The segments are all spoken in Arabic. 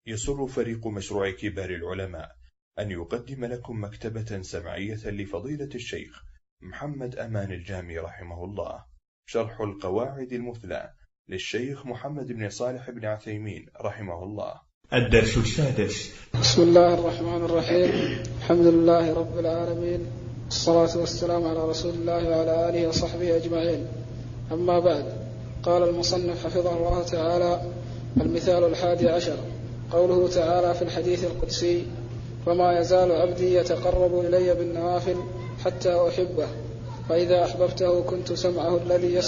يسر فريق مشروع كبار العلماء أن يقدم لكم مكتبة سمعية لفضيلة الشيخ محمد أمان الجامي رحمه الله، شرح القواعد المثلى للشيخ محمد بن صالح بن عثيمين رحمه الله. الدرس السادس. بسم الله الرحمن الرحيم. الحمد لله رب العالمين، الصلاة والسلام على رسول الله وعلى آله وصحبه أجمعين. أما بعد، قال المصنف حفظه الله تعالى: المثال 11، قوله تعالى في الحديث القدسي: وما يزال عبدي يتقرب إلي بالنوافل حتى أحبه، فإذا أحببته كنت سمعه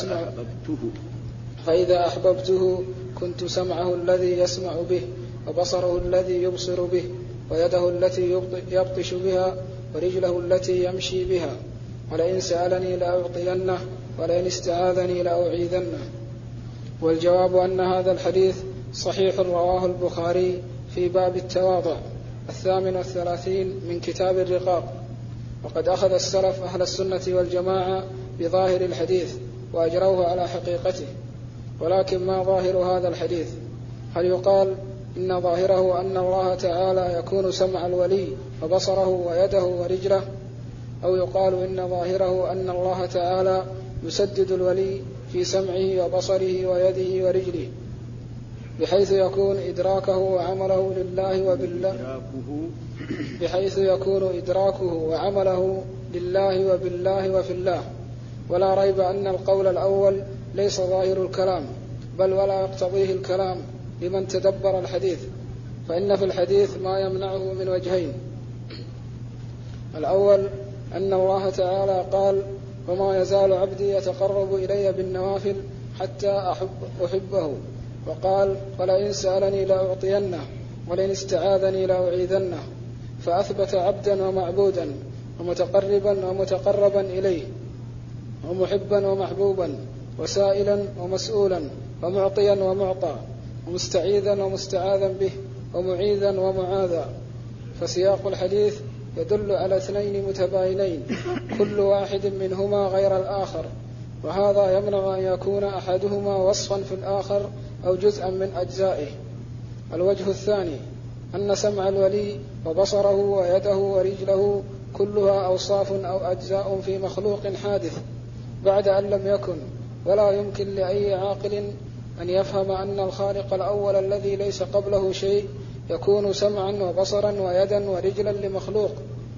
الذي يسمع به، وبصره الذي يبصر به، ويده التي يبطش بها، ورجله التي يمشي بها، ولئن سألني لأعطينه، ولئن استعاذني لأعيذنه. والجواب أن هذا الحديث صحيح رواه البخاري في باب التواضع 38 من كتاب الرقاق. وقد أخذ السلف أهل السنة والجماعة بظاهر الحديث وأجروه على حقيقته. ولكن ما ظاهر هذا الحديث؟ هل يقال إن ظاهره أن الله تعالى يكون سمع الولي وبصره ويده ورجله، أو يقال إن ظاهره أن الله تعالى يسدد الولي في سمعه وبصره ويده ورجله، بحيث يكون إدراكه وعمله لله وبالله وفي الله. ولا ريب أن القول الأول ليس ظاهر الكلام، بل ولا يقتضيه الكلام لمن تدبر الحديث، فإن في الحديث ما يمنعه من وجهين: الأول أن الله تعالى قال: وما يزال عبدي يتقرب إلي بالنوافل حتى أحبه، وقال: ولئن سألني لأعطينه، ولئن استعاذني لأعيذنه. فأثبت عبدا ومعبودا، ومتقربا ومتقربا إليه، ومحبا ومحبوبا، وسائلا ومسؤولا، ومعطيا ومعطى، ومستعيذا ومستعاذا به، ومعيذا ومعاذا. فسياق الحديث يدل على اثنين متباينين، كل واحد منهما غير الآخر، وهذا يمنع أن يكون أحدهما وصفا في الآخر أو جزءا من أجزائه. الوجه الثاني أن سمع الولي وبصره ويده ورجله كلها أوصاف أو أجزاء في مخلوق حادث بعد أن لم يكن، ولا يمكن لأي عاقل أن يفهم أن الخالق الأول الذي ليس قبله شيء يكون سمعا وبصرا ويدا ورجلا لمخلوق،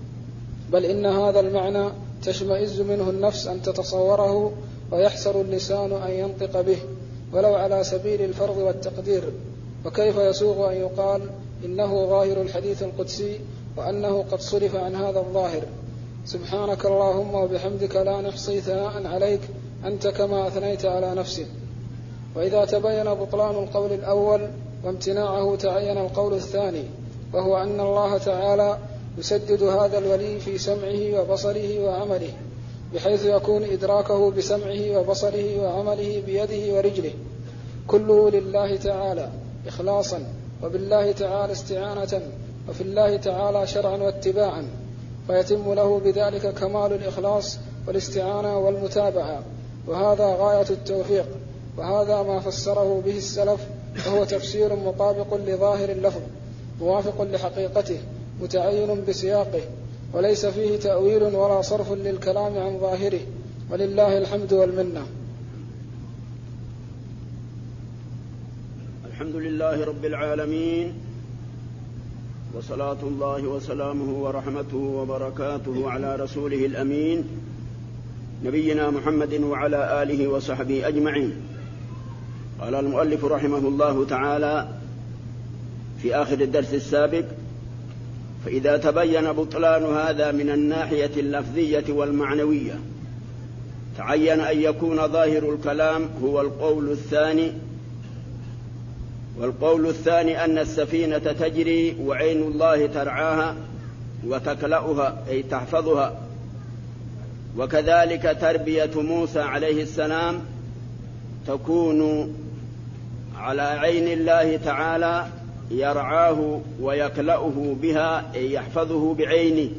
بل إن هذا المعنى تشمئز منه النفس أن تتصوره، ويحسر اللسان أن ينطق به ولو على سبيل الفرض والتقدير. وكيف يسوغ أن يقال إنه ظاهر الحديث القدسي وأنه قد صرف عن هذا الظاهر؟ سبحانك اللهم وبحمدك لا نحصي ثناء عليك أنت كما أثنيت على نفسك. وإذا تبين بطلان القول الأول وامتناعه تعين القول الثاني، وهو أن الله تعالى يسدد هذا الولي في سمعه وبصره وعمله، بحيث يكون إدراكه بسمعه وبصره وعمله بيده ورجله كله لله تعالى إخلاصا، وبالله تعالى استعانة، وفي الله تعالى شرعا واتباعا، فيتم له بذلك كمال الإخلاص والاستعانة والمتابعة. وهذا غاية التوفيق، وهذا ما فسره به السلف، وهو تفسير مطابق لظاهر اللفظ موافق لحقيقته متعين بسياقه، وليس فيه تأويل ولا صرف للكلام عن ظاهره، ولله الحمد والمنة. الحمد لله رب العالمين، وصلاة الله وسلامه ورحمته وبركاته على رسوله الأمين نبينا محمد وعلى آله وصحبه أجمعين. قال المؤلف رحمه الله تعالى في آخر الدرس السابق: فإذا تبين بطلان هذا من الناحية اللفظية والمعنوية، تعين أن يكون ظاهر الكلام هو القول الثاني. والقول الثاني أن السفينة تجري وعين الله ترعاها وتكلأها أي تحفظها، وكذلك تربية موسى عليه السلام تكون على عين الله تعالى يرعاه ويكلأه بها أي يحفظه بعينه.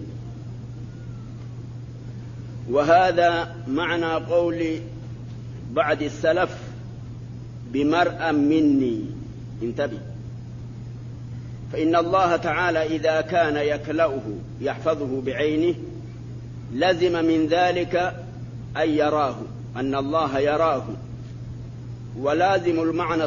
وهذا معنى قول بعض السلف: بمرأ مني. انتبه، فإن الله تعالى إذا كان يكلأه يحفظه بعينه لزم من ذلك أن يراه، أن الله يراه. ولازم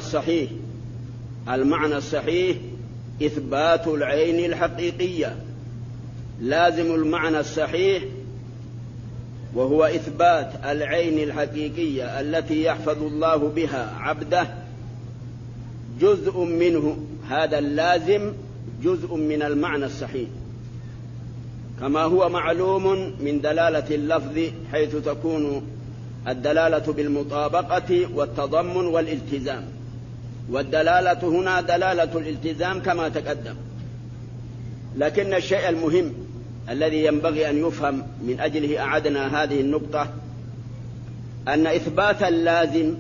المعنى الصحيح إثبات العين الحقيقية، لازم المعنى الصحيح وهو إثبات العين الحقيقية التي يحفظ الله بها عبده جزء منه، هذا اللازم جزء من المعنى الصحيح، كما هو معلوم من دلالة اللفظ، حيث تكون الدلالة بالمطابقة والتضمن والالتزام، والدلالة هنا دلالة الالتزام كما تقدم. لكن الشيء المهم الذي ينبغي أن يفهم، من أجله أعدنا هذه النقطة، أن إثبات اللازم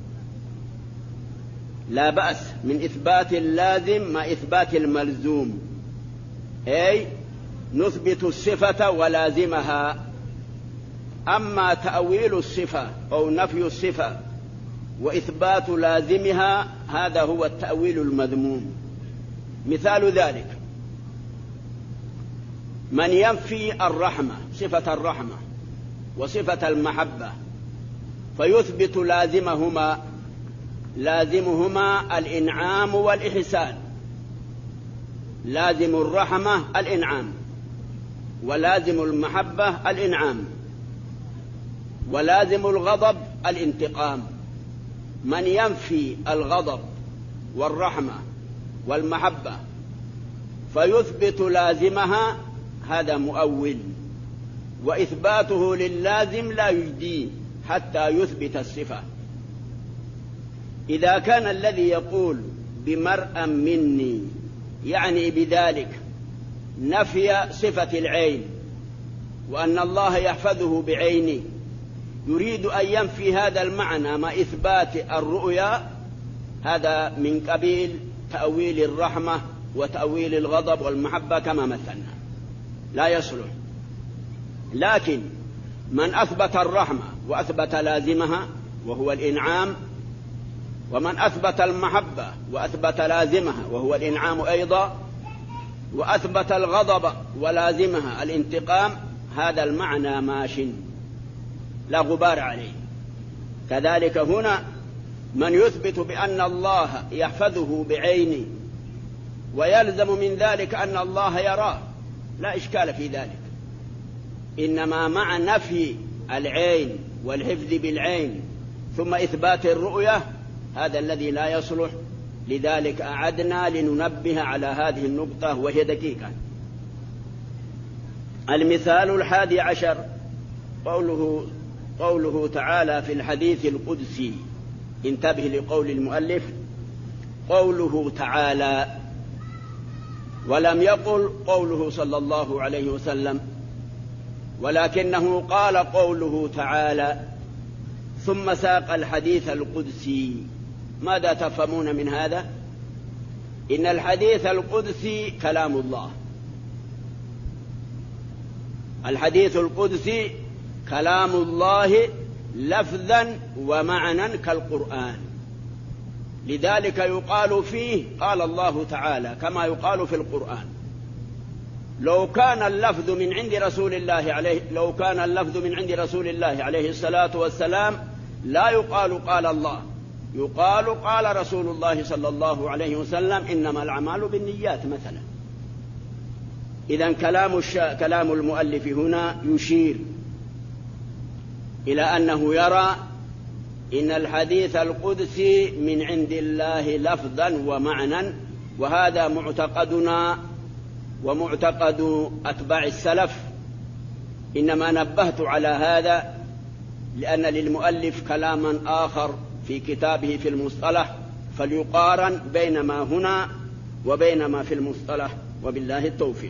لا بأس من إثبات اللازم مع إثبات الملزوم، أي نثبت الصفة ولازمها. أما تأويل الصفة أو نفي الصفة وإثبات لازمها هذا هو التأويل المذموم. مثال ذلك من ينفي الرحمة، صفة الرحمة وصفة المحبة، فيثبت لازمهما الإنعام والإحسان. لازم الرحمة الإنعام، ولازم المحبة الإنعام، ولازم الغضب الانتقام. من ينفي الغضب والرحمة والمحبة فيثبت لازمها هذا مؤول، وإثباته للازم لا يجديه حتى يثبت الصفة. إذا كان الذي يقول بمرأ مني يعني بذلك نفي صفة العين، وأن الله يحفظه بعينه، يريد أن ينفي هذا المعنى مع إثبات الرؤيا، هذا من قبيل تأويل الرحمة وتأويل الغضب والمحبة كما مثلنا، لا يصلح. لكن من أثبت الرحمة وأثبت لازمها وهو الإنعام، ومن أثبت المحبة وأثبت لازمها وهو الإنعام أيضا، وأثبت الغضب ولازمها الانتقام، هذا المعنى ماش لا غبار عليه. كذلك هنا من يثبت بأن الله يحفظه بعينه ويلزم من ذلك أن الله يراه، لا إشكال في ذلك، إنما مع نفي العين والحفظ بالعين ثم إثبات الرؤية هذا الذي لا يصلح. لذلك أعدنا لننبه على هذه النقطة وهي دقيقة. المثال 11 قوله تعالى في الحديث القدسي، انتبه لقول المؤلف، قوله تعالى، ولم يقل قوله صلى الله عليه وسلم، ولكنه قال قوله تعالى ثم ساق الحديث القدسي. ماذا تفهمون من هذا؟ إن الحديث القدسي كلام الله، الحديث القدسي كلام الله لفظا ومعنى كالقرآن، لذلك يقال فيه قال الله تعالى كما يقال في القرآن. لو كان اللفظ من عند رسول الله عليه الصلاة والسلام لا يقال قال الله، يقال قال رسول الله صلى الله عليه وسلم إنما الأعمال بالنيات مثلا. إذن كلام المؤلف هنا يشير إلى أنه يرى إن الحديث القدسي من عند الله لفظا ومعنى، وهذا معتقدنا ومعتقد أتباع السلف. إنما نبهت على هذا لأن للمؤلف كلاما آخر في كتابه في المصطلح، فليقارن بين ما هنا وبين ما في المصطلح، وبالله التوفيق.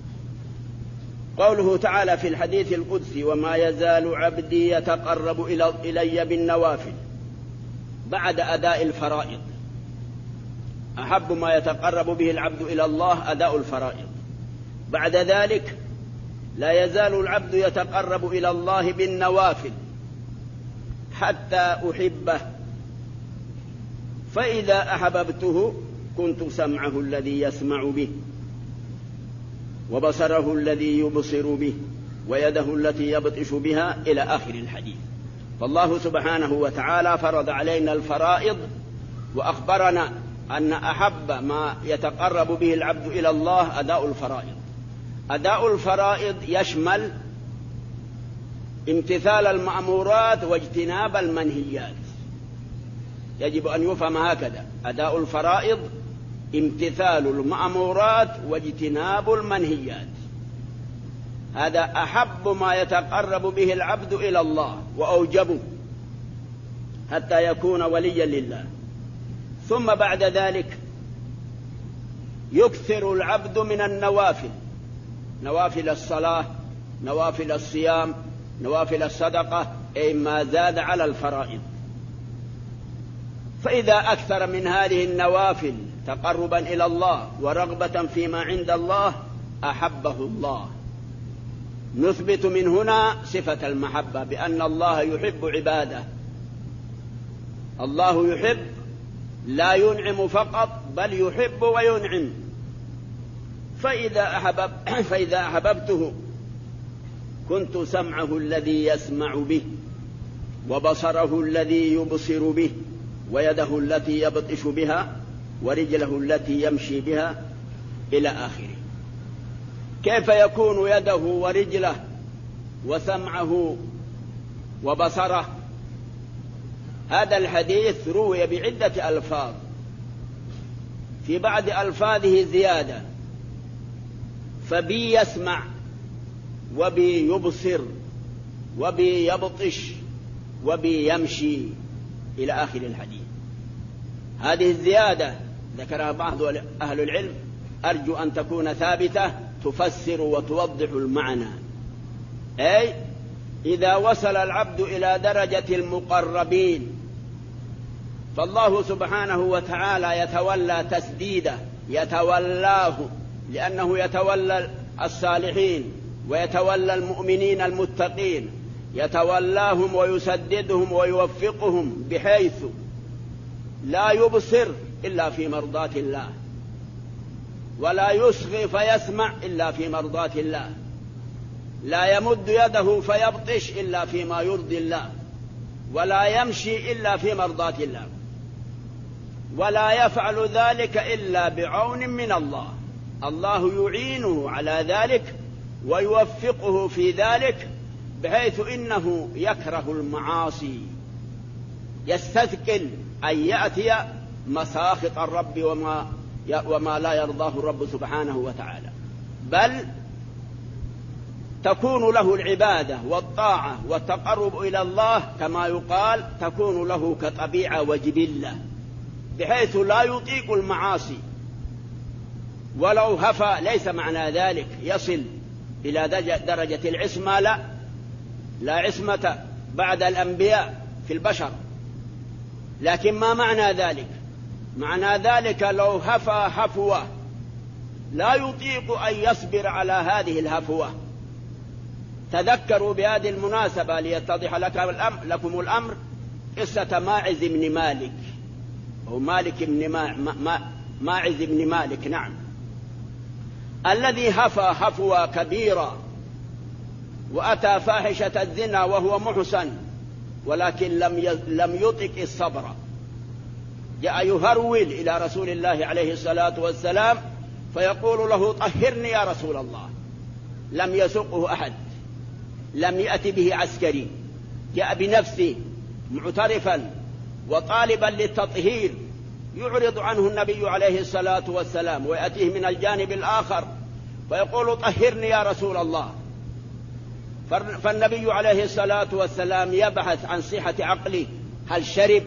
قوله تعالى في الحديث القدسي وما يزال عبدي يتقرب إلي بالنوافل، بعد أداء الفرائض. أحب ما يتقرب به العبد إلى الله أداء الفرائض، بعد ذلك لا يزال العبد يتقرب إلى الله بالنوافل حتى أحبه، فإذا أحببته كنت سمعه الذي يسمع به وبصره الذي يبصر به ويده التي يبطش بها إلى آخر الحديث. فالله سبحانه وتعالى فرض علينا الفرائض وأخبرنا أن أحب ما يتقرب به العبد إلى الله أداء الفرائض. أداء الفرائض يشمل امتثال المأمورات واجتناب المنهيات، يجب أن يفهم هكذا: أداء الفرائض امتثال المأمورات واجتناب المنهيات، هذا أحب ما يتقرب به العبد إلى الله وأوجبه حتى يكون وليا لله. ثم بعد ذلك يكثر العبد من النوافل، نوافل الصلاة، نوافل الصيام، نوافل الصدقة، أي ما زاد على الفرائض. فإذا أكثر من هذه النوافل تقربا إلى الله ورغبة فيما عند الله أحبه الله. نثبت من هنا صفة المحبة بأن الله يحب عباده. الله يحب، لا ينعم فقط بل يحب وينعم. فإذا أحببته كنت سمعه الذي يسمع به وبصره الذي يبصر به ويده التي يبطش بها ورجله التي يمشي بها إلى آخره. كيف يكون يده ورجله وسمعه وبصره؟ هذا الحديث روي بعدة ألفاظ، في بعض ألفاظه زيادة: فبي يسمع وبي يبصر وبي يبطش وبي يمشي إلى آخر الحديث. هذه الزيادة ذكرها بعض أهل العلم، أرجو أن تكون ثابتة تفسر وتوضح المعنى. أي إذا وصل العبد إلى درجة المقربين فالله سبحانه وتعالى يتولى تسديده، يتولاه، لأنه يتولى الصالحين ويتولى المؤمنين المتقين، يتولاهم ويسددهم ويوفقهم بحيث لا يبصر إلا في مرضاة الله، ولا يصغي فيسمع إلا في مرضاة الله، لا يمد يده فيبطش إلا فيما يرضي الله، ولا يمشي إلا في مرضاة الله، ولا يفعل ذلك إلا بعون من الله. الله يعينه على ذلك ويوفقه في ذلك، بحيث إنه يكره المعاصي، يستثقل أن يأتي مساخط الرب وما لا يرضاه الرب سبحانه وتعالى، بل تكون له العبادة والطاعة والتقرب إلى الله كما يقال تكون له كطبيعة وجبلة، بحيث لا يطيق المعاصي ولو هفى. ليس معنى ذلك يصل إلى درجة العصمة، لا عصمة بعد الأنبياء في البشر، لكن ما معنى ذلك؟ معنى ذلك لو هفى هفوة لا يطيق أن يصبر على هذه الهفوة. تذكروا بهذه المناسبة ليتضح لكم الأمر قصة ماعز بن مالك، أو مالك بن ماعز بن مالك، نعم، الذي هفى هفوة كبيرة وأتى فاحشة الزنا وهو محسن، ولكن لم يطق الصبر، جاء يهرول إلى رسول الله عليه الصلاة والسلام فيقول له: طهرني يا رسول الله. لم يسقه أحد، لم يأتي به عسكري، جاء بنفسه معترفا وطالبا للتطهير، يعرض عنه النبي عليه الصلاة والسلام ويأتيه من الجانب الآخر فيقول: طهرني يا رسول الله. فالنبي عليه الصلاة والسلام يبحث عن صحة عقله، هل شرب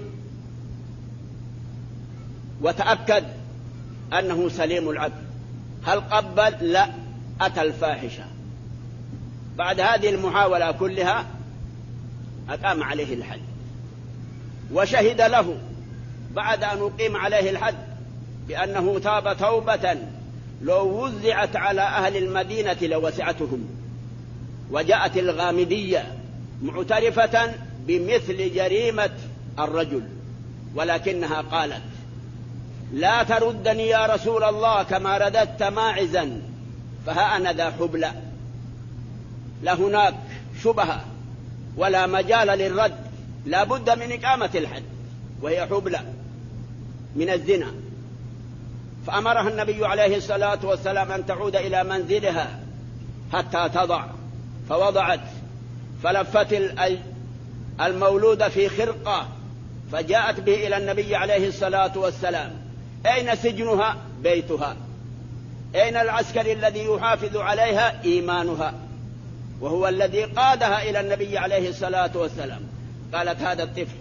وتأكد أنه سليم العقل، هل قبل؟ لا، أتى الفاحشة. بعد هذه المحاولة كلها أقام عليه الحد، وشهد له بعد أن أقيم عليه الحد بأنه تاب توبة لو وزعت على أهل المدينة لوسعتهم. وجاءت الغامدية معترفة بمثل جريمة الرجل، ولكنها قالت: لا تردني يا رسول الله كما رددت ماعزا، فها أنا ذا حبلى، لا هناك شبهة ولا مجال للرد، لا بد من إقامة الحد، وهي حبلى من الزنا. فأمرها النبي عليه الصلاة والسلام أن تعود إلى منزلها حتى تضع، فوضعت، فلفت المولود في خرقة، فجاءت به إلى النبي عليه الصلاة والسلام. أين سجنها؟ بيتها. أين العسكري الذي يحافظ عليها؟ إيمانها، وهو الذي قادها إلى النبي عليه الصلاة والسلام. قالت هذا الطفل.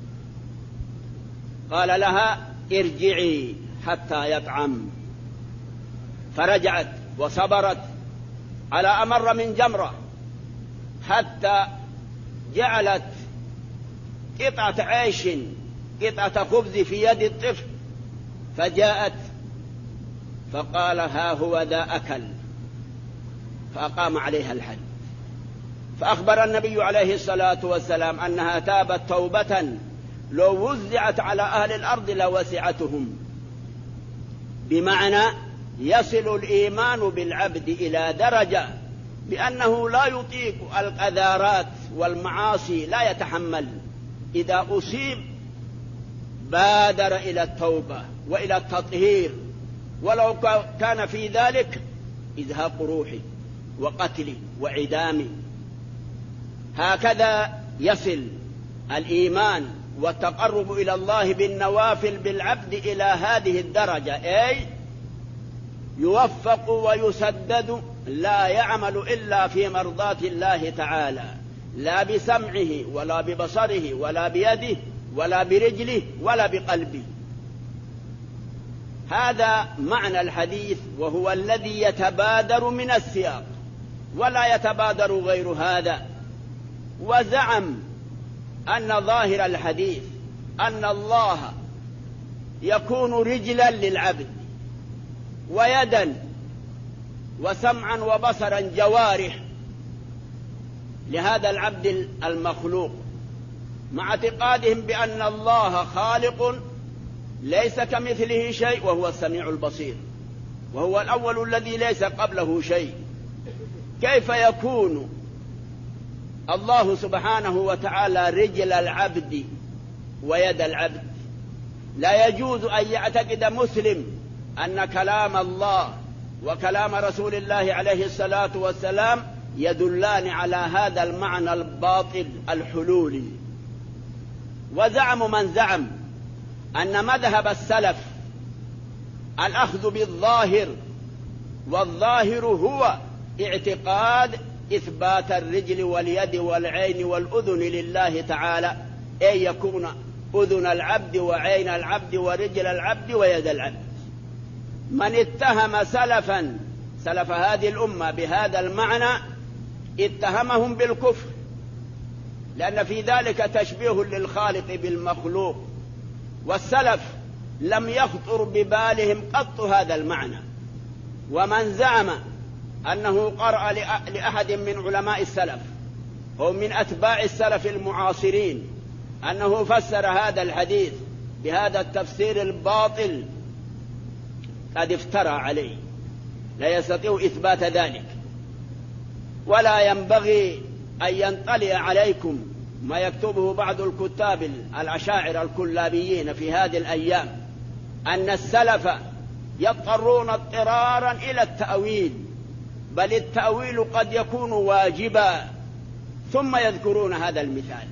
قال لها ارجعي حتى يطعم، فرجعت وصبرت على أمر من جمرة حتى جعلت قطعة عيش، قطعة خبز في يد الطفل، فجاءت فقال ها هو ذا أكل، فأقام عليها الحد. فأخبر النبي عليه الصلاة والسلام أنها تابت توبة لو وزعت على أهل الأرض لوسعتهم، بمعنى يصل الإيمان بالعبد إلى درجة بأنه لا يطيق القذارات والمعاصي، لا يتحمل. إذا أصيب بادر إلى التوبة وإلى التطهير، ولو كان في ذلك إزهاق روحي وقتل وعدام. هكذا يصل الإيمان والتقرب إلى الله بالنوافل بالعبد إلى هذه الدرجة، أي يوفق ويسدد، لا يعمل إلا في مرضاة الله تعالى، لا بسمعه ولا ببصره ولا بيده ولا برجله ولا بقلبه. هذا معنى الحديث، وهو الذي يتبادر من السياق ولا يتبادر غير هذا. وزعم أن ظاهر الحديث أن الله يكون رجلا للعبد ويدا وسمعا وبصرا جوارح لهذا العبد المخلوق، مع اعتقادهم بأن الله خالق ليس كمثله شيء، وهو السميع البصير، وهو الأول الذي ليس قبله شيء. كيف يكون الله سبحانه وتعالى رجل العبد ويد العبد؟ لا يجوز أن يعتقد مسلم أن كلام الله وكلام رسول الله عليه الصلاة والسلام يدلان على هذا المعنى الباطل الحلولي. وزعم من زعم أن مذهب السلف الأخذ بالظاهر، والظاهر هو اعتقاد إثبات الرجل واليد والعين والأذن لله تعالى، أي يكون أذن العبد وعين العبد ورجل العبد ويد العبد. من اتهم سلف هذه الأمة بهذا المعنى اتهمهم بالكفر، لأن في ذلك تشبيه للخالق بالمخلوق، والسلف لم يخطر ببالهم قط هذا المعنى. ومن زعم أنه قرأ لأحد من علماء السلف أو من أتباع السلف المعاصرين أنه فسر هذا الحديث بهذا التفسير الباطل قد افترى عليه، لا يستطيع إثبات ذلك. ولا ينبغي أن ينطلع عليكم ما يكتبه بعض الكتاب الأشاعرة الكلابيين في هذه الأيام، أن السلف يضطرون اضطرارا إلى التأويل، بل التأويل قد يكون واجبا، ثم يذكرون هذا المثال،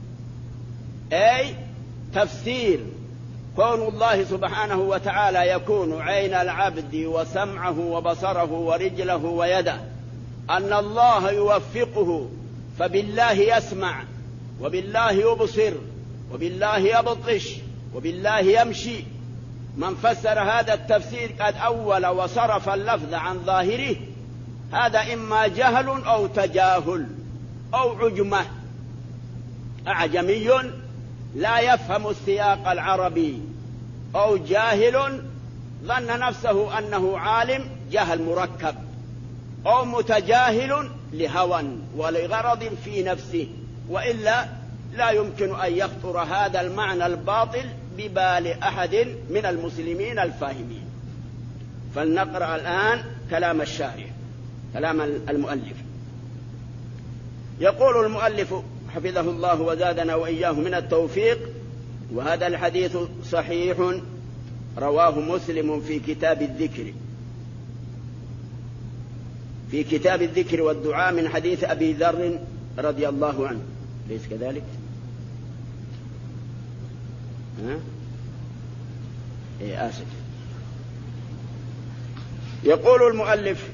أي تفسير كون الله سبحانه وتعالى يكون عين العبد وسمعه وبصره ورجله ويده، أن الله يوفقه، فبالله يسمع وبالله يبصر وبالله يبطش وبالله يمشي. من فسر هذا التفسير قد أول وصرف اللفظ عن ظاهره، هذا إما جهل أو تجاهل أو عجمة، أعجمي لا يفهم السياق العربي، أو جاهل ظن نفسه أنه عالم جهل مركب، أو متجاهل لهوى ولغرض في نفسه، وإلا لا يمكن أن يخطر هذا المعنى الباطل ببال أحد من المسلمين الفاهمين. فلنقرأ الآن كلام الشارح، كلام المؤلف. يقول المؤلف حفظه الله وزادنا وإياه من التوفيق: وهذا الحديث صحيح رواه مسلم في كتاب الذكر والدعاء من حديث أبي ذر رضي الله عنه. ليس كذلك؟ آسف. يقول المؤلف: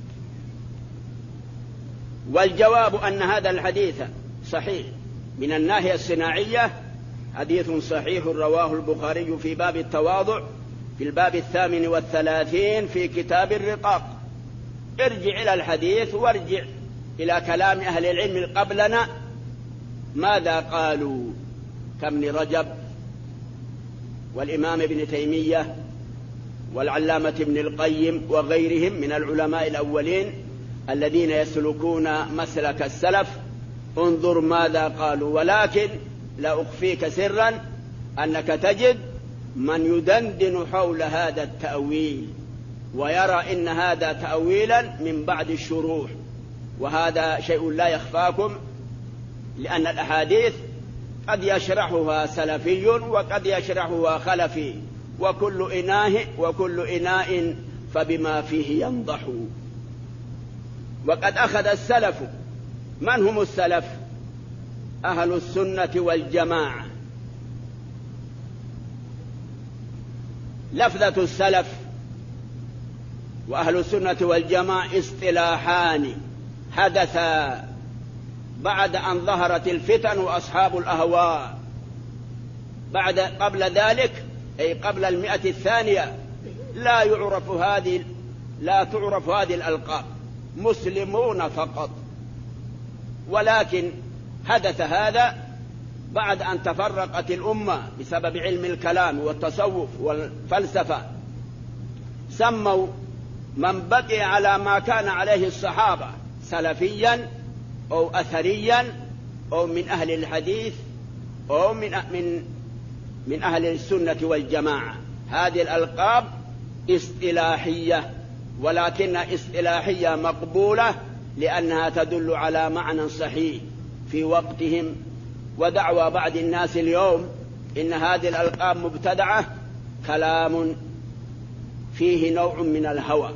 والجواب أن هذا الحديث صحيح من الناحية الصناعية، حديث صحيح رواه البخاري في باب التواضع في الباب 38 في كتاب الرقاق. ارجع إلى الحديث وارجع إلى كلام أهل العلم قبلنا ماذا قالوا، كابن رجب والإمام ابن تيمية والعلامة ابن القيم وغيرهم من العلماء الأولين الذين يسلكون مسلك السلف. انظر ماذا قالوا. ولكن لا أخفيك سرا أنك تجد من يدندن حول هذا التأويل ويرى إن هذا تأويلا من بعد الشروح، وهذا شيء لا يخفاكم، لأن الأحاديث قد يشرحها سلفي وقد يشرحها خلفي، وكل إناء فبما فيه ينضح. وقد أخذ السلف. من هم السلف؟ أهل السنة والجماعة. لفظة السلف وأهل السنة والجماعة اصطلاحان حدثا بعد أن ظهرت الفتن وأصحاب الأهواء. قبل ذلك أي قبل 100 الثانية لا تعرف هذه الألقاب، مسلمون فقط. ولكن حدث هذا بعد أن تفرقت الأمة بسبب علم الكلام والتصوف والفلسفة. سموا من بقي على ما كان عليه الصحابة سلفيا أو أثريا أو من أهل الحديث أو من أهل السنة والجماعة. هذه الألقاب اصطلاحية، ولكن اصطلاحية مقبولة لأنها تدل على معنى صحيح في وقتهم. ودعوى بعض الناس اليوم إن هذه الألقاب مبتدعة كلام فيه نوع من الهوى.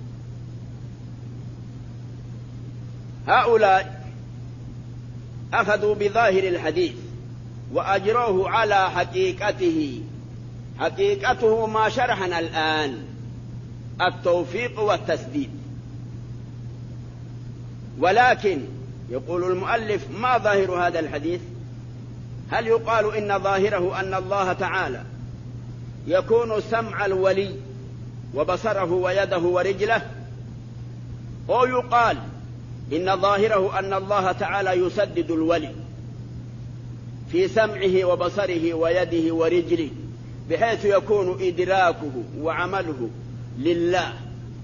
هؤلاء أخذوا بظاهر الحديث وأجروه على حقيقته. حقيقته ما شرحنا الآن، التوفيق والتسديد. ولكن يقول المؤلف: ما ظاهر هذا الحديث؟ هل يقال إن ظاهره أن الله تعالى يكون سمع الولي وبصره ويده ورجله، أو يقال إن ظاهره أن الله تعالى يسدد الولي في سمعه وبصره ويده ورجله بحيث يكون إدراكه وعمله لله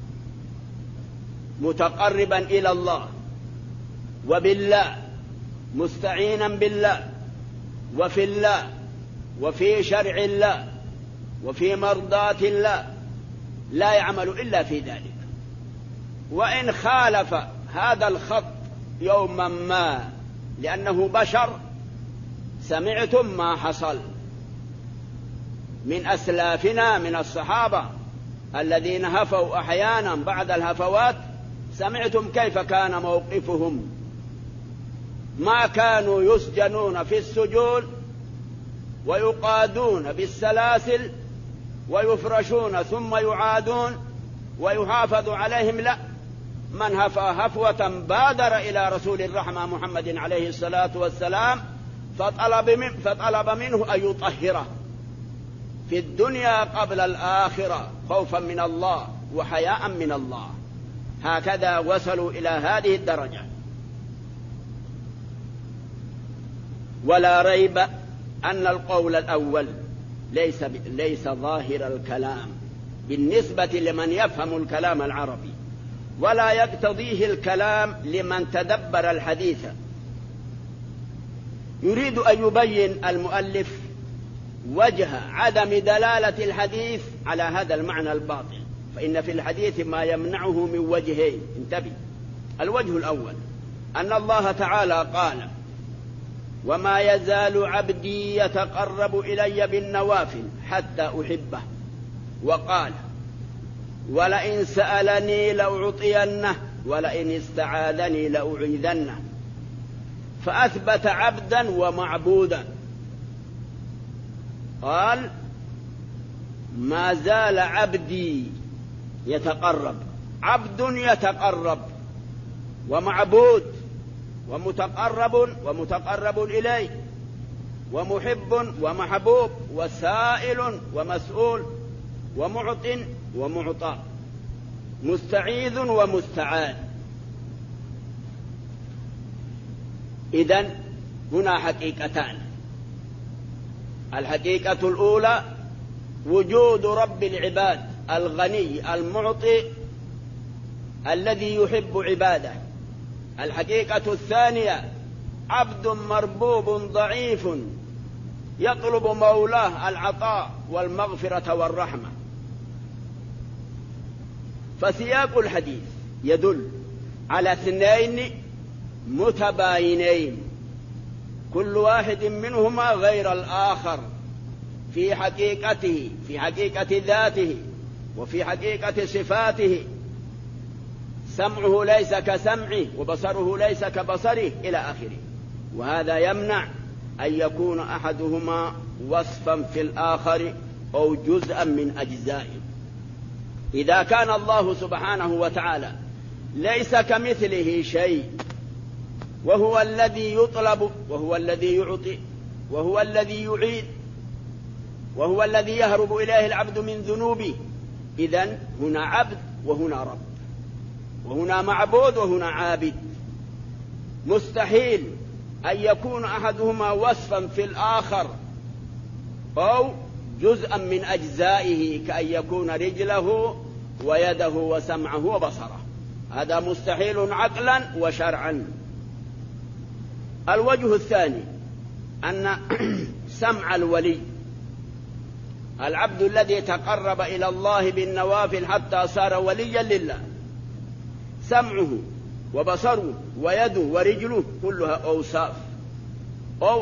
متقربا إلى الله وبالله مستعينا بالله وفي الله وفي شرع الله وفي مرضاة الله، لا يعمل إلا في ذلك. وإن خالف هذا الخط يوما ما لأنه بشر، سمعتم ما حصل من أسلافنا من الصحابة الذين هفوا أحيانا بعد الهفوات. سمعتم كيف كان موقفهم، ما كانوا يسجنون في السجون ويقادون بالسلاسل ويفرشون ثم يعادون ويحافظ عليهم. لا، من هفى هفوة بادر إلى رسول الرحمة محمد عليه الصلاة والسلام فطلب منه أن يطهره في الدنيا قبل الآخرة خوفا من الله وحياء من الله. هكذا وصلوا إلى هذه الدرجة. ولا ريب أن القول الأول ليس ظاهر الكلام بالنسبة لمن يفهم الكلام العربي، ولا يقتضيه الكلام لمن تدبر الحديث. يريد أن يبين المؤلف وجه عدم دلالة الحديث على هذا المعنى الباطل، فإن في الحديث ما يمنعه من وجهين. انتبه. الوجه الأول أن الله تعالى قال: وما يزال عبدي يتقرب إلي بالنوافل حتى أحبه، وقال: ولئن سألني لأعطينه ولئن استعاذني لأعيذنه. فأثبت عبدا ومعبودا. قال: ما زال عبدي يتقرب، عبد يتقرب ومعبود ومتقرب إليه ومحب ومحبوب وسائل ومسؤول ومعط ومعطى، مستعيذ ومستعان. إذن هنا حقيقتان. الحقيقة الأولى وجود رب العباد الغني المعطي الذي يحب عباده. الحقيقة الثانية عبد مربوب ضعيف يطلب مولاه العطاء والمغفرة والرحمة. فسياق الحديث يدل على اثنين متباينين، كل واحد منهما غير الآخر في حقيقته، في حقيقة ذاته، وفي حقيقة صفاته. سمعه ليس كسمعه، وبصره ليس كبصره، إلى آخره. وهذا يمنع أن يكون أحدهما وصفا في الآخر أو جزءا من أجزائه. إذا كان الله سبحانه وتعالى ليس كمثله شيء، وهو الذي يطلب، وهو الذي يعطي، وهو الذي يعيد، وهو الذي يهرب إليه العبد من ذنوبه، إذن هنا عبد وهنا رب، وهنا معبود وهنا عابد. مستحيل أن يكون أحدهما وصفا في الآخر أو جزءا من أجزائه، كأن يكون رجله ويده وسمعه وبصره. هذا مستحيل عقلا وشرعا. الوجه الثاني أن سمع الولي، العبد الذي تقرب إلى الله بالنوافل حتى صار وليا لله، سمعه وبصره ويده ورجله كلها أوصاف أو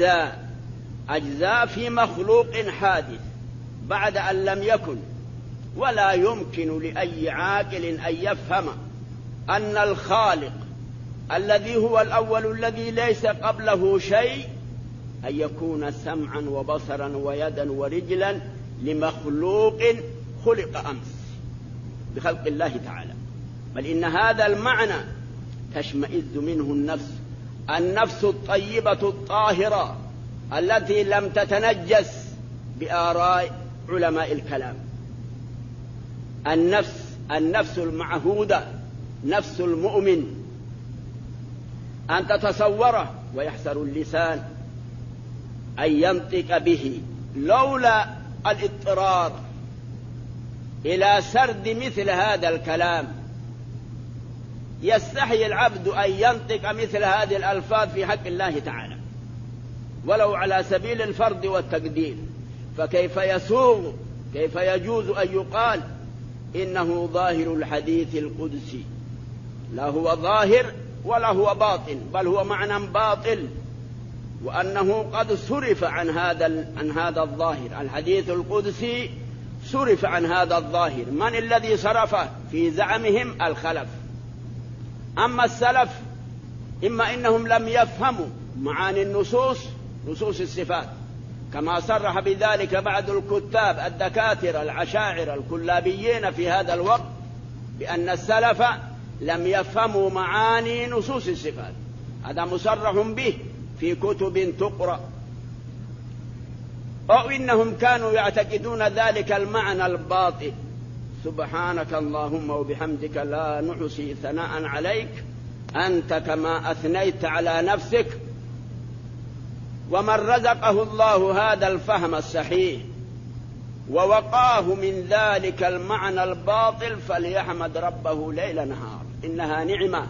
أجزاء في مخلوق حادث بعد أن لم يكن. ولا يمكن لأي عاقل أن يفهم أن الخالق الذي هو الأول الذي ليس قبله شيء أن يكون سمعا وبصرا ويدا ورجلا لمخلوق خلق أمس بخلق الله تعالى. بل إن هذا المعنى تشمئز منه النفس الطيبة الطاهرة التي لم تتنجس بآراء علماء الكلام. النفس المعهودة، نفس المؤمن، أن تتصوره ويحسر اللسان أن ينطق به لولا الاضطرار إلى سرد مثل هذا الكلام. يستحي العبد أن ينطق مثل هذه الألفاظ في حق الله تعالى ولو على سبيل الفرض والتقدير، فكيف يسوغ، كيف يجوز أن يقال إنه ظاهر الحديث القدسي؟ لا هو ظاهر ولا هو باطل، بل هو معنى باطل، وأنه قد صرف عن هذا الظاهر. الحديث القدسي صرف عن هذا الظاهر. من الذي صرفه؟ في زعمهم الخلف. أما السلف إما إنهم لم يفهموا معاني النصوص، نصوص الصفات، كما صرح بذلك بعض الكتاب الدكاترة العشاعرة الكلابيين في هذا الوقت، بأن السلف لم يفهموا معاني نصوص الصفات. هذا مصرح به في كتب تقرأ. أو إنهم كانوا يعتقدون ذلك المعنى الباطل. سبحانك اللهم وبحمدك لا نحصي ثناء عليك أنت كما أثنيت على نفسك. ومن رزقه الله هذا الفهم الصحيح ووقاه من ذلك المعنى الباطل فليحمد ربه ليل نهار، إنها نعمة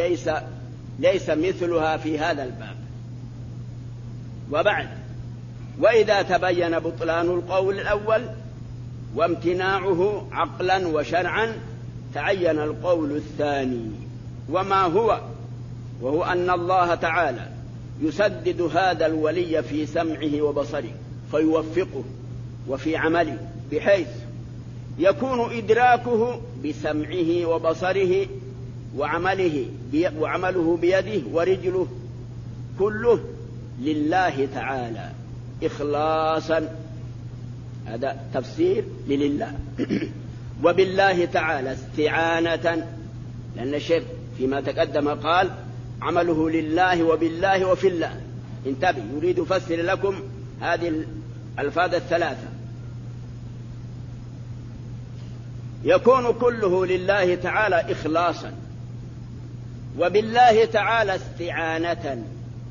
ليس مثلها في هذا الباب. وبعد، وإذا تبين بطلان القول الأول وامتناعه عقلا وشرعا تعين القول الثاني، وما هو؟ وهو أن الله تعالى يسدد هذا الولي في سمعه وبصره فيوفقه وفي عمله، بحيث يكون إدراكه بسمعه وبصره وعمله بيده ورجله كله لله تعالى إخلاصا، هذا تفسير لله. وبالله تعالى استعانة، لأن الشيخ فيما تقدم قال عمله لله وبالله وفي الله. انتبه، يريد يفسر لكم هذه الألفاظ الثلاثة. يكون كله لله تعالى إخلاصا، وبالله تعالى استعانة،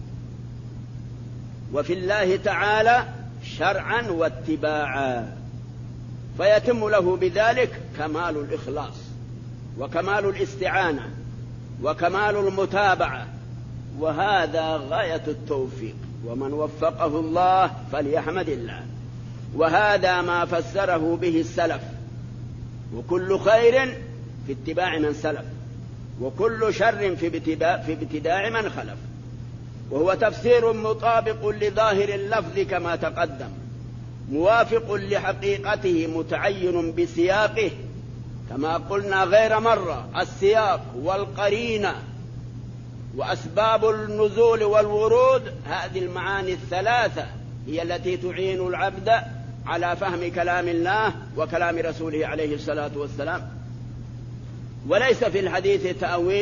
وفي الله تعالى شرعا واتباعا، فيتم له بذلك كمال الإخلاص وكمال الاستعانة وكمال المتابعة، وهذا غاية التوفيق، ومن وفقه الله فليحمد الله. وهذا ما فسره به السلف، وكل خير في اتباع من سلف، وكل شر في ابتداع من خلف، وهو تفسير مطابق لظاهر اللفظ كما تقدم، موافق لحقيقته، متعين بسياقه كما قلنا غير مرة. السياق والقرينة وأسباب النزول والورود، هذه المعاني الثلاثة هي التي تعين العبد على فهم كلام الله وكلام رسوله عليه الصلاة والسلام. وليس في الحديث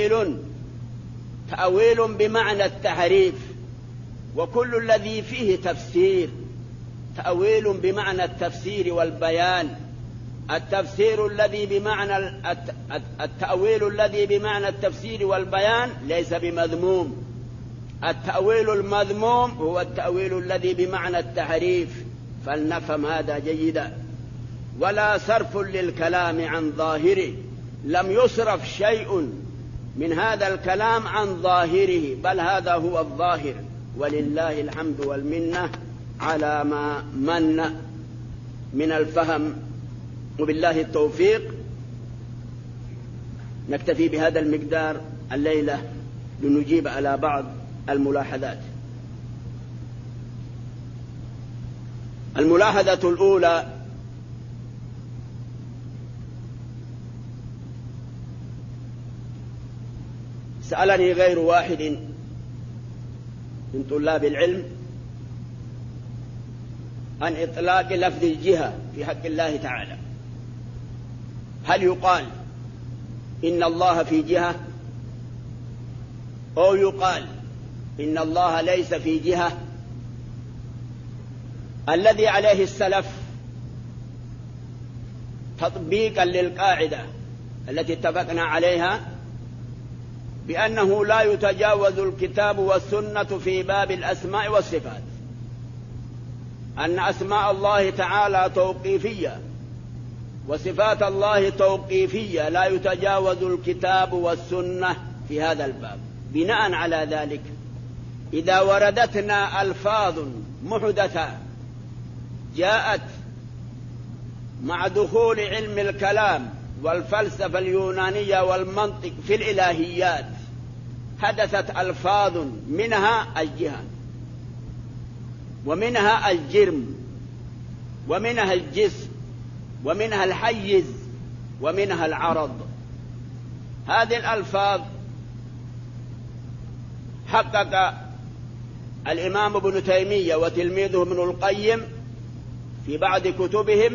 تأويل بمعنى التحريف، وكل الذي فيه تفسير، تأويل بمعنى التفسير والبيان. التأويل الذي بمعنى التفسير والبيان ليس بمذموم. التأويل المذموم هو التأويل الذي بمعنى التحريف، فلنفهم هذا جيدا. ولا صرف للكلام عن ظاهره، لم يصرف شيء من هذا الكلام عن ظاهره، بل هذا هو الظاهر، ولله الحمد والمنة على ما من من الفهم، وبالله التوفيق. نكتفي بهذا المقدار الليلة لنجيب على بعض الملاحظات. الملاحظة الأولى: سألني غير واحد من طلاب العلم عن إطلاق لفظ الجهة في حق الله تعالى، هل يقال إن الله في جهة، أو يقال إن الله ليس في جهة؟ الذي عليه السلف تطبيقا للقاعدة التي اتفقنا عليها بأنه لا يتجاوز الكتاب والسنة في باب الأسماء والصفات، أن أسماء الله تعالى توقيفية وصفات الله توقيفية، لا يتجاوز الكتاب والسنة في هذا الباب. بناء على ذلك إذا وردتنا ألفاظ محدثة جاءت مع دخول علم الكلام والفلسفة اليونانية والمنطق في الإلهيات، حدثت ألفاظ منها الجهة، ومنها الجرم، ومنها الجسم، ومنها الحيز، ومنها العرض. هذه الألفاظ حقق الإمام ابن تيمية وتلميذه ابن القيم في بعض كتبهم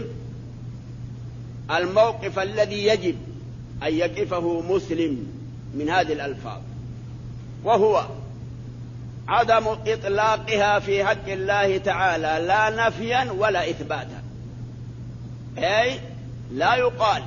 الموقف الذي يجب أن يقفه مسلم من هذه الألفاظ، وهو عدم إطلاقها في حق الله تعالى لا نفيا ولا إثباتا. أي لا يقال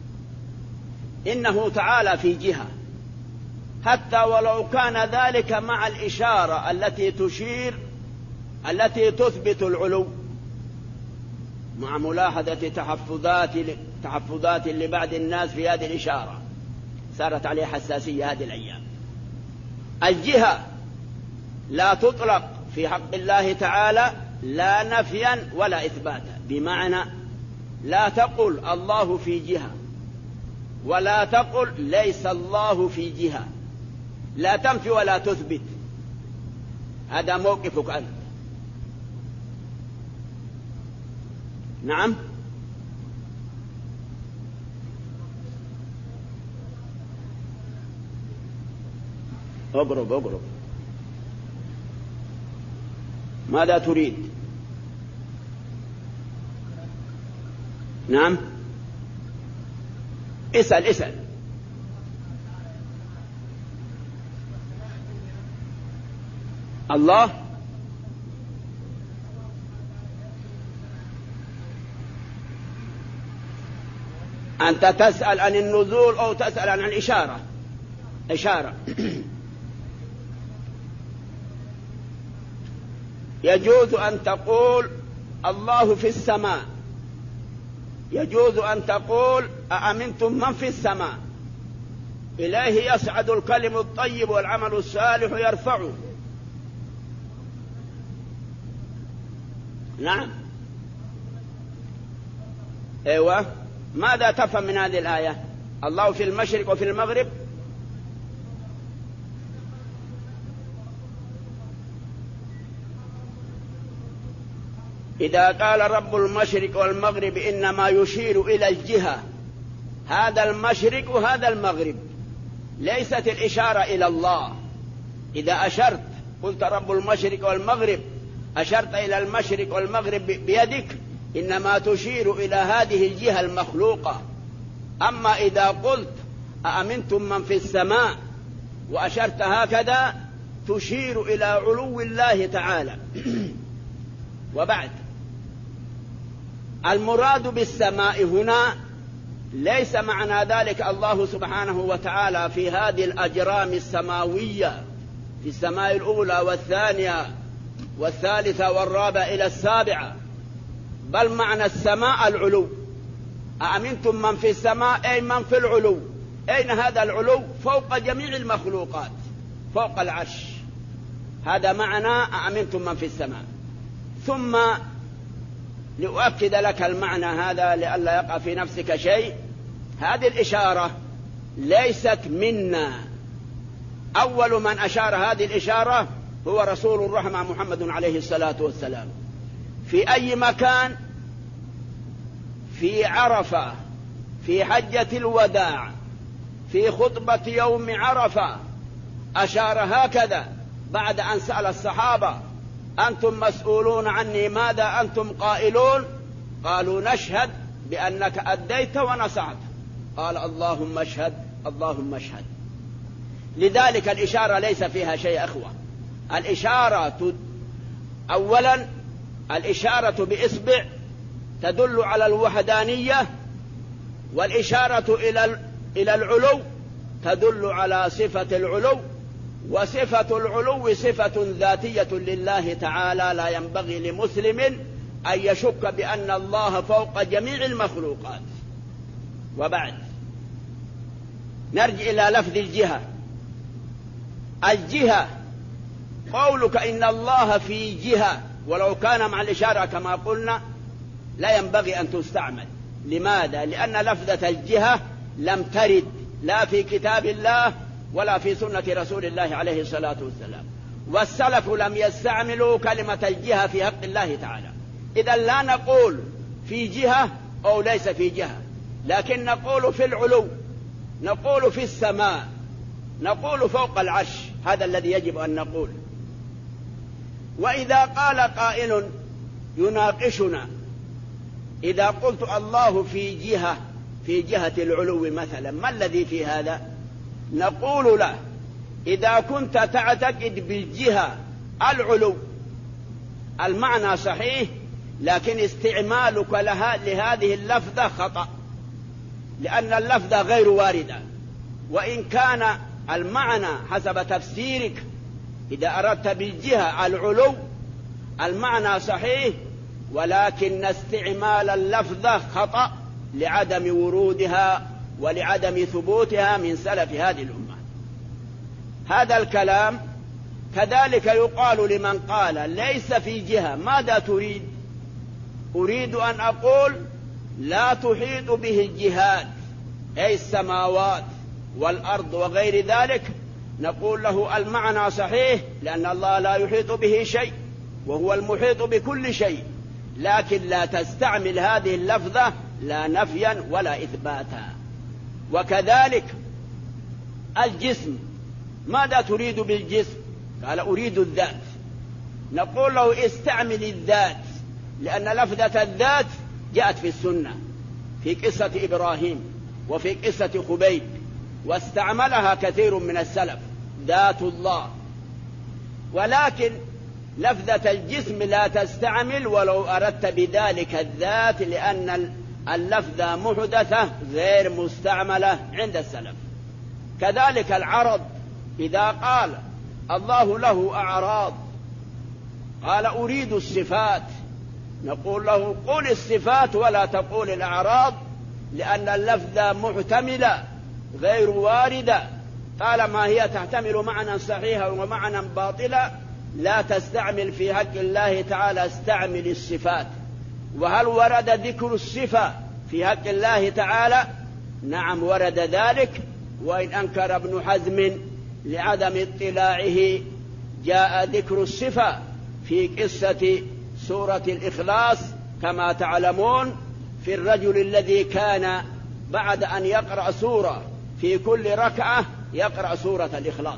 إنه تعالى في جهة، حتى ولو كان ذلك مع الإشارة التي تشير، التي تثبت العلو، مع ملاحظة تحفظات لبعض الناس في هذه الإشارة، صارت عليه حساسية هذه الأيام. الجهة لا تطلق في حق الله تعالى لا نفيا ولا إثباتا، بمعنى لا تقل الله في جهة ولا تقل ليس الله في جهة، لا تنفي ولا تثبت، هذا موقفك أنت. نعم. اقرب. ماذا تريد؟ نعم، اسأل. الله أنت تسأل عن النزول أو تسأل عن الإشارة؟ إشارة. يجوز أن تقول الله في السماء، يجوز أن تقول أأمنتم من في السماء، إليه يصعد الكلم الطيب والعمل الصالح يرفعه. نعم. أيوة. ماذا تفهم من هذه الآية؟ الله في المشرق وفي المغرب. إذا قال رب المشرق والمغرب إنما يشير إلى الجهة، هذا المشرق وهذا المغرب، ليست الإشارة إلى الله. إذا أشرت قلت رب المشرق والمغرب، أشرت إلى المشرق والمغرب بيدك، إنما تشير إلى هذه الجهة المخلوقة. أما إذا قلت أأمنتم من في السماء وأشرت هكذا، تشير إلى علو الله تعالى. وبعد، المراد بالسماء هنا ليس معنى ذلك الله سبحانه وتعالى في هذه الأجرام السماوية، في السماء الأولى والثانية والثالثة والرابعة إلى السابعة، بل معنى السماء العلو. أأمنتم من في السماء أي من في العلو. أين هذا العلو؟ فوق جميع المخلوقات، فوق العرش. هذا معنى أأمنتم من في السماء. ثم لأؤكد لك المعنى هذا لئلا يقع في نفسك شيء، هذه الإشارة ليست منا. أول من أشار هذه الإشارة هو رسول الرحمة محمد عليه الصلاة والسلام. في أي مكان؟ في عرفة، في حجة الوداع، في خطبة يوم عرفة، أشار هكذا بعد أن سأل الصحابة: أنتم مسؤولون عني، ماذا أنتم قائلون؟ قالوا: نشهد بأنك أديت ونصحت. قال: اللهم اشهد، اللهم اشهد. لذلك الإشارة ليس فيها شيء أخوة. الإشارة أولا الإشارة بإصبع تدل على الوحدانية، والإشارة إلى العلو تدل على صفة العلو، وصفة العلو صفة ذاتية لله تعالى، لا ينبغي لمسلم أن يشك بأن الله فوق جميع المخلوقات. وبعد، نرجع إلى لفظ الجهة. الجهة قولك إن الله في جهة، ولو كان مع الإشارة كما قلنا لا ينبغي أن تستعمل. لماذا؟ لأن لفظة الجهة لم ترد لا في كتاب الله ولا في سنة رسول الله عليه الصلاة والسلام، والسلف لم يستعملوا كلمة الجهة في حق الله تعالى. إذا لا نقول في جهة أو ليس في جهة، لكن نقول في العلو، نقول في السماء، نقول فوق العرش. هذا الذي يجب أن نقول. وإذا قال قائل يناقشنا: إذا قلت الله في جهة، في جهة العلو مثلا، ما الذي في هذا؟ نقول له: إذا كنت تعتقد بالجهة العلو المعنى صحيح، لكن استعمالك لهذه اللفظة خطأ، لأن اللفظة غير واردة. وإن كان المعنى حسب تفسيرك إذا أردت بالجهة العلو المعنى صحيح، ولكن استعمال اللفظة خطأ لعدم ورودها ولعدم ثبوتها من سلف هذه الأمة. هذا الكلام كذلك يقال لمن قال ليس في جهة ماذا تريد؟ أريد أن أقول لا تحيط به الجهات أي السماوات والأرض وغير ذلك، نقول له المعنى صحيح لأن الله لا يحيط به شيء وهو المحيط بكل شيء، لكن لا تستعمل هذه اللفظة لا نفيا ولا إثباتا. وكذلك الجسم، ماذا تريد بالجسم؟ قال أريد الذات، نقول له استعمل الذات لأن لفظة الذات جاءت في السنة في قصة إبراهيم وفي قصة خبيب، واستعملها كثير من السلف ذات الله. ولكن لفظة الجسم لا تستعمل ولو أردت بذلك الذات، لأن اللفظة محدثة غير مستعملة عند السلف. كذلك العرض، إذا قال الله له أعراض قال أريد الصفات، نقول له قل الصفات ولا تقول الأعراض، لأن اللفظة محتملة غير واردة، طالما هي تحتمل معنى صحيحا ومعنى باطلا لا تستعمل في حق الله تعالى، استعمل الصفات. وهل ورد ذكر الصفة في حق الله تعالى؟ نعم ورد ذلك، وإن أنكر ابن حزم لعدم اطلاعه جاء ذكر الصفة في قصة سورة الإخلاص كما تعلمون، في الرجل الذي كان بعد أن يقرأ سورة في كل ركعة يقرأ سورة الإخلاص،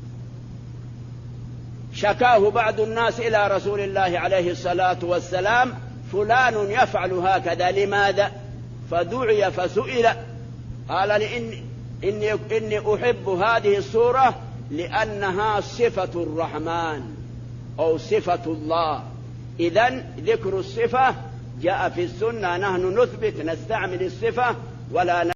شكاه بعض الناس إلى رسول الله عليه الصلاة والسلام فلان يفعل هكذا لماذا؟ فدعي فسئل قال إني أحب هذه السورة لأنها صفة الرحمن أو صفة الله. إذن ذكر الصفة جاء في السنة، نحن نثبت نستعمل الصفة ولا